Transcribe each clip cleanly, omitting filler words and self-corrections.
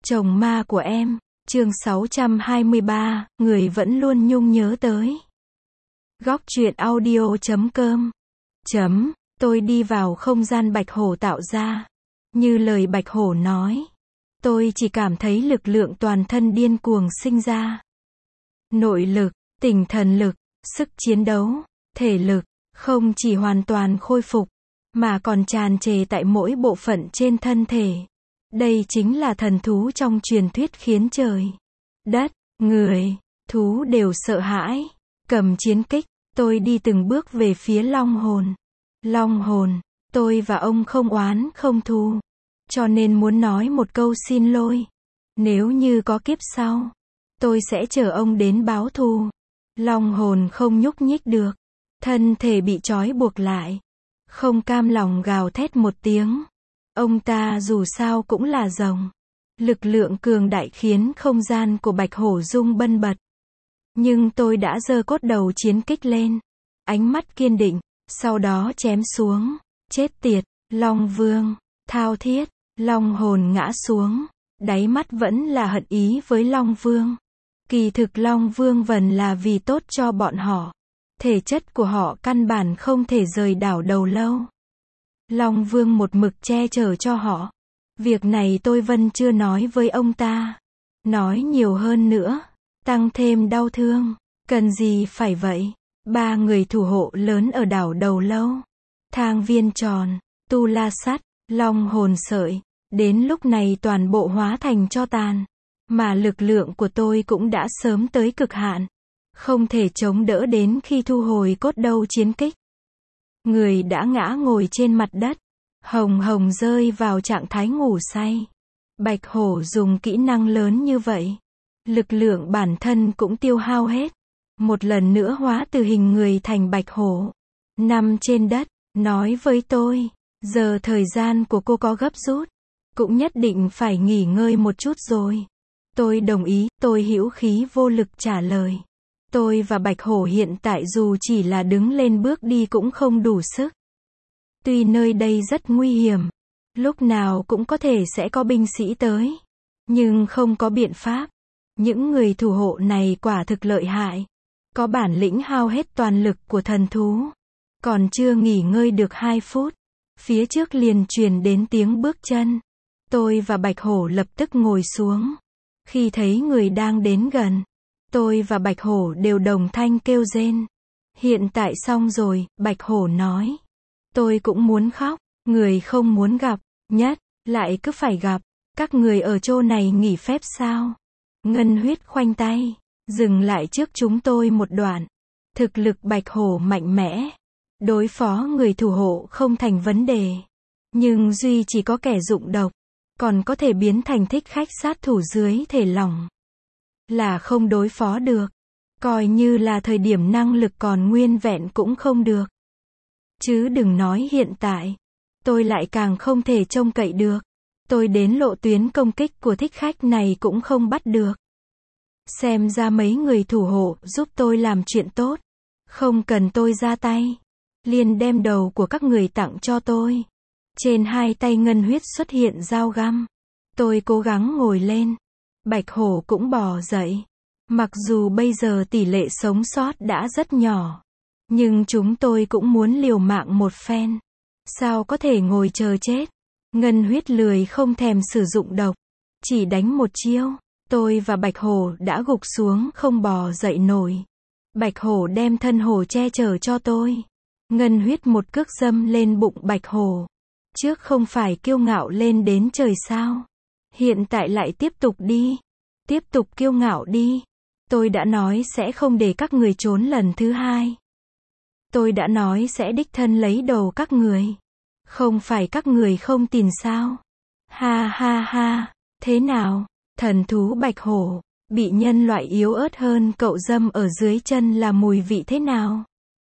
Chồng ma của em, chương 623, người vẫn luôn nhung nhớ tới. Góc truyện audio.com Tôi đi vào không gian Bạch Hổ tạo ra. Như lời Bạch Hổ nói, tôi chỉ cảm thấy lực lượng toàn thân điên cuồng sinh ra. Nội lực, tinh thần lực, sức chiến đấu, thể lực, không chỉ hoàn toàn khôi phục, mà còn tràn trề tại mỗi bộ phận trên thân thể. Đây chính là thần thú trong truyền thuyết khiến trời, đất, người, thú đều sợ hãi. Cầm chiến kích, tôi đi từng bước về phía Long Hồn. Long Hồn, tôi và ông không oán không thù, cho nên muốn nói một câu xin lỗi. Nếu như có kiếp sau, tôi sẽ chờ ông đến báo thù. Long Hồn không nhúc nhích được, thân thể bị trói buộc lại, không cam lòng gào thét một tiếng. Ông ta dù sao cũng là rồng. Lực lượng cường đại khiến không gian của Bạch Hổ rung bần bật. Nhưng tôi đã giơ cốt đầu chiến kích lên. Ánh mắt kiên định, sau đó chém xuống. Chết tiệt, Long Vương, thao thiết, Long Hồn ngã xuống. Đáy mắt vẫn là hận ý với Long Vương. Kỳ thực Long Vương vần là vì tốt cho bọn họ. Thể chất của họ căn bản không thể rời đảo Đầu Lâu. Long Vương một mực che chở cho họ. Việc này tôi vẫn chưa nói với ông ta. Nói nhiều hơn nữa, tăng thêm đau thương. Cần gì phải vậy? 3 người thủ hộ lớn ở đảo Đầu Lâu. Thang Viên Tròn, Tu La Sắt, Long Hồn Sợi. Đến lúc này toàn bộ hóa thành tro tàn. Mà lực lượng của tôi cũng đã sớm tới cực hạn. Không thể chống đỡ đến khi thu hồi cốt đầu chiến kích. Người đã ngã ngồi trên mặt đất. Hồng Hồng rơi vào trạng thái ngủ say. Bạch Hổ dùng kỹ năng lớn như vậy. Lực lượng bản thân cũng tiêu hao hết. Một lần nữa hóa từ hình người thành Bạch Hổ. Nằm trên đất, nói với tôi. Giờ thời gian của cô có gấp rút. Cũng nhất định phải nghỉ ngơi một chút rồi. Tôi đồng ý, tôi hữu khí vô lực trả lời. Tôi và Bạch Hổ hiện tại dù chỉ là đứng lên bước đi cũng không đủ sức. Tuy nơi đây rất nguy hiểm, lúc nào cũng có thể sẽ có binh sĩ tới, nhưng không có biện pháp. Những người thủ hộ này quả thực lợi hại, có bản lĩnh hao hết toàn lực của thần thú. Còn chưa nghỉ ngơi được 2 phút, phía trước liền truyền đến tiếng bước chân. Tôi và Bạch Hổ lập tức ngồi xuống. Khi thấy người đang đến gần, tôi và Bạch Hổ đều đồng thanh kêu rên. Hiện tại xong rồi, Bạch Hổ nói. Tôi cũng muốn khóc, người không muốn gặp, nhất, lại cứ phải gặp. Các người ở chỗ này nghỉ phép sao? Ngân Huyết khoanh tay, dừng lại trước chúng tôi một đoạn. Thực lực Bạch Hổ mạnh mẽ. Đối phó người thủ hộ không thành vấn đề. Nhưng duy chỉ có kẻ dụng độc, còn có thể biến thành thích khách sát thủ dưới thể lỏng. Là không đối phó được. Coi như là thời điểm năng lực còn nguyên vẹn cũng không được. Chứ đừng nói hiện tại. Tôi lại càng không thể trông cậy được. Tôi đến lộ tuyến công kích của thích khách này cũng không bắt được. Xem ra mấy người thủ hộ giúp tôi làm chuyện tốt. Không cần tôi ra tay. Liền đem đầu của các người tặng cho tôi. Trên 2 tay Ngân Huyết xuất hiện dao găm. Tôi cố gắng ngồi lên. Bạch Hổ cũng bò dậy. Mặc dù bây giờ tỷ lệ sống sót đã rất nhỏ, nhưng chúng tôi cũng muốn liều mạng một phen. Sao có thể ngồi chờ chết? Ngân Huyết lười không thèm sử dụng độc, chỉ đánh một chiêu. Tôi và Bạch Hổ đã gục xuống không bò dậy nổi. Bạch Hổ đem thân hổ che chở cho tôi. Ngân Huyết một cước dâm lên bụng Bạch Hổ. Trước không phải kiêu ngạo lên đến trời sao? Hiện tại lại tiếp tục đi. Tiếp tục kiêu ngạo đi. Tôi đã nói sẽ không để các người trốn lần thứ 2. Tôi đã nói sẽ đích thân lấy đầu các người. Không phải các người không tin sao? Ha ha ha. Thế nào? Thần thú Bạch Hổ, bị nhân loại yếu ớt hơn cậu dâm ở dưới chân là mùi vị thế nào?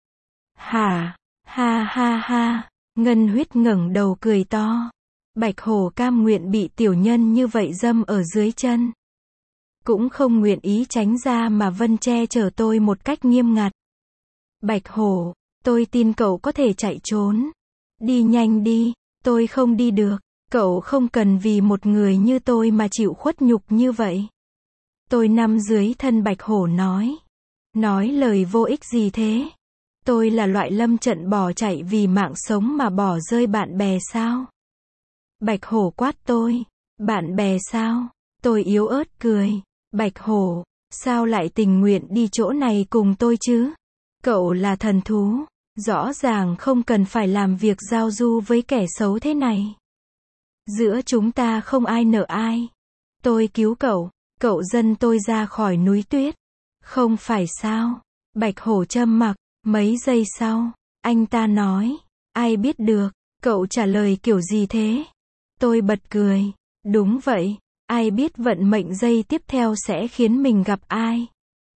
Hả? Ha ha ha. Ngân Huyết ngẩng đầu cười to. Bạch Hổ cam nguyện bị tiểu nhân như vậy dâm ở dưới chân. Cũng không nguyện ý tránh ra mà vẫn che chở tôi một cách nghiêm ngặt. Bạch Hổ, tôi tin cậu có thể chạy trốn. Đi nhanh đi, tôi không đi được. Cậu không cần vì một người như tôi mà chịu khuất nhục như vậy. Tôi nằm dưới thân Bạch Hổ nói. Nói lời vô ích gì thế? Tôi là loại lâm trận bỏ chạy vì mạng sống mà bỏ rơi bạn bè sao? Bạch Hổ quát tôi. Bạn bè sao? Tôi yếu ớt cười. Bạch Hổ, sao lại tình nguyện đi chỗ này cùng tôi chứ? Cậu là thần thú. Rõ ràng không cần phải làm việc giao du với kẻ xấu thế này. Giữa chúng ta không ai nợ ai. Tôi cứu cậu. Cậu dẫn tôi ra khỏi núi tuyết. Không phải sao? Bạch Hổ trầm mặc. Mấy giây sau, anh ta nói. Ai biết được, cậu trả lời kiểu gì thế? Tôi bật cười. Đúng vậy, ai biết vận mệnh giây tiếp theo sẽ khiến mình gặp ai?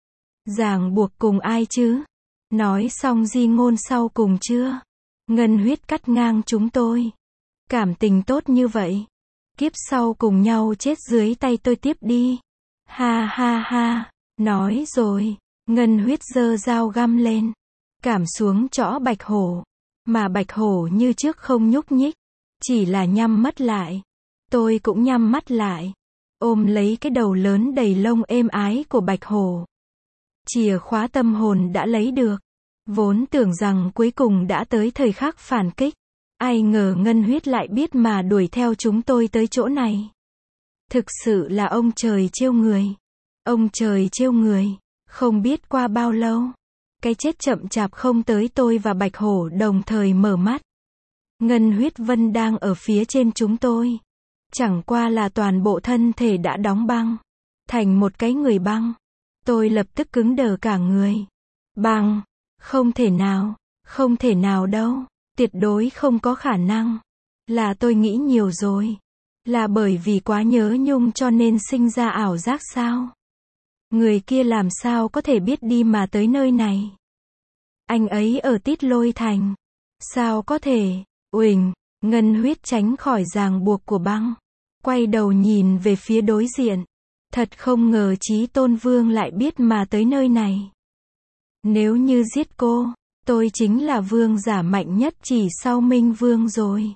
Ràng buộc cùng ai chứ? Nói xong di ngôn sau cùng chưa? Ngân huyết cắt ngang chúng tôi. Cảm tình tốt như vậy. Kiếp sau cùng nhau chết dưới tay tôi tiếp đi. Ha ha ha. Nói rồi, Ngân huyết giơ dao găm lên. Cảm xuống chõ Bạch Hổ. Mà Bạch Hổ như trước không nhúc nhích. Chỉ là nhắm mắt lại. Tôi cũng nhắm mắt lại. Ôm lấy cái đầu lớn đầy lông êm ái của Bạch Hổ. Chìa khóa tâm hồn đã lấy được. Vốn tưởng rằng cuối cùng đã tới thời khắc phản kích. Ai ngờ Ngân huyết lại biết mà đuổi theo chúng tôi tới chỗ này. Thực sự là ông trời trêu người. Ông trời trêu người. Không biết qua bao lâu. Cái chết chậm chạp không tới, tôi và Bạch Hổ đồng thời mở mắt. Ngân huyết vân đang ở phía trên chúng tôi. Chẳng qua là toàn bộ thân thể đã đóng băng. Thành một cái người băng. Tôi lập tức cứng đờ cả người. Băng. Không thể nào. Không thể nào đâu. Tuyệt đối không có khả năng. Là tôi nghĩ nhiều rồi. Là bởi vì quá nhớ nhung cho nên sinh ra ảo giác sao? Người kia làm sao có thể biết đi mà tới nơi này? Anh ấy ở Tít Lôi Thành. Sao có thể? Uỳnh, Ngân huyết tránh khỏi ràng buộc của băng. Quay đầu nhìn về phía đối diện. Thật không ngờ Chí Tôn Vương lại biết mà tới nơi này. Nếu như giết cô, tôi chính là vương giả mạnh nhất chỉ sau Minh Vương rồi.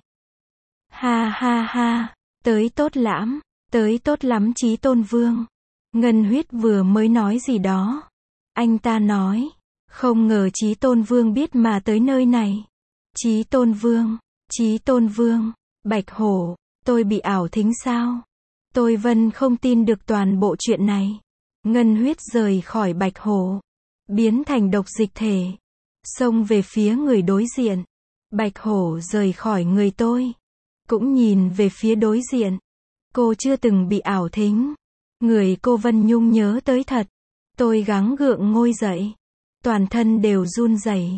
Ha ha ha, tới tốt lắm, tới tốt lắm Chí Tôn Vương. Ngân huyết vừa mới nói gì đó. Anh ta nói, không ngờ Chí Tôn Vương biết mà tới nơi này. Chí Tôn Vương, Chí Tôn Vương, Bạch Hổ, tôi bị ảo thính sao? Tôi vẫn không tin được toàn bộ chuyện này. Ngân huyết rời khỏi Bạch Hổ, biến thành độc dịch thể, xông về phía người đối diện. Bạch Hổ rời khỏi người tôi, cũng nhìn về phía đối diện. Cô chưa từng bị ảo thính. Người cô Vân Nhung nhớ tới thật. Tôi gắng gượng ngồi dậy. Toàn thân đều run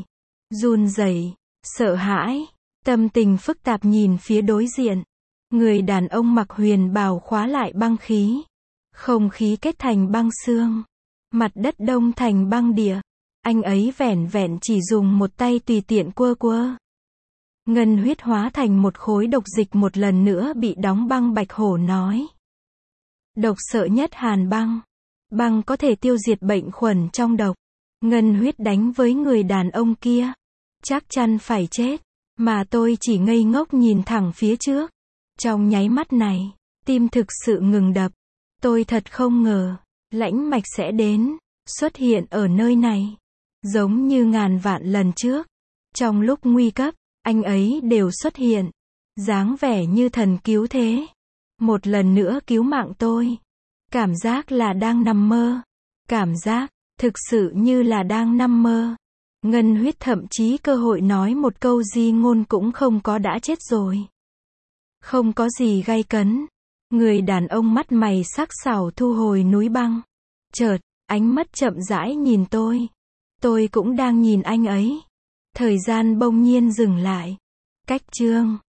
rẩy, sợ hãi, tâm tình phức tạp nhìn phía đối diện. Người đàn ông mặc huyền bào khóa lại băng khí. Không khí kết thành băng xương. Mặt đất đông thành băng địa. Anh ấy vẻn vẹn chỉ dùng một tay tùy tiện quơ quơ. Ngân huyết hóa thành một khối độc dịch một lần nữa bị đóng băng. Bạch Hổ nói. Độc sợ nhất hàn băng. Băng có thể tiêu diệt bệnh khuẩn trong độc. Ngân huyết đánh với người đàn ông kia. Chắc chắn phải chết. Mà tôi chỉ ngây ngốc nhìn thẳng phía trước. Trong nháy mắt này, tim thực sự ngừng đập. Tôi thật không ngờ, lãnh mạch sẽ đến, xuất hiện ở nơi này. Giống như ngàn vạn lần trước. Trong lúc nguy cấp, anh ấy đều xuất hiện. Dáng vẻ như thần cứu thế. Một lần nữa cứu mạng tôi. Cảm giác là đang nằm mơ. Cảm giác, thực sự như là đang nằm mơ. Ngân huyết thậm chí cơ hội nói một câu di ngôn cũng không có, đã chết rồi. Không có gì gay cấn. Người đàn ông mắt mày sắc sảo thu hồi núi băng. Chợt, ánh mắt chậm rãi nhìn tôi. Tôi cũng đang nhìn anh ấy. Thời gian bỗng nhiên dừng lại. Cách chương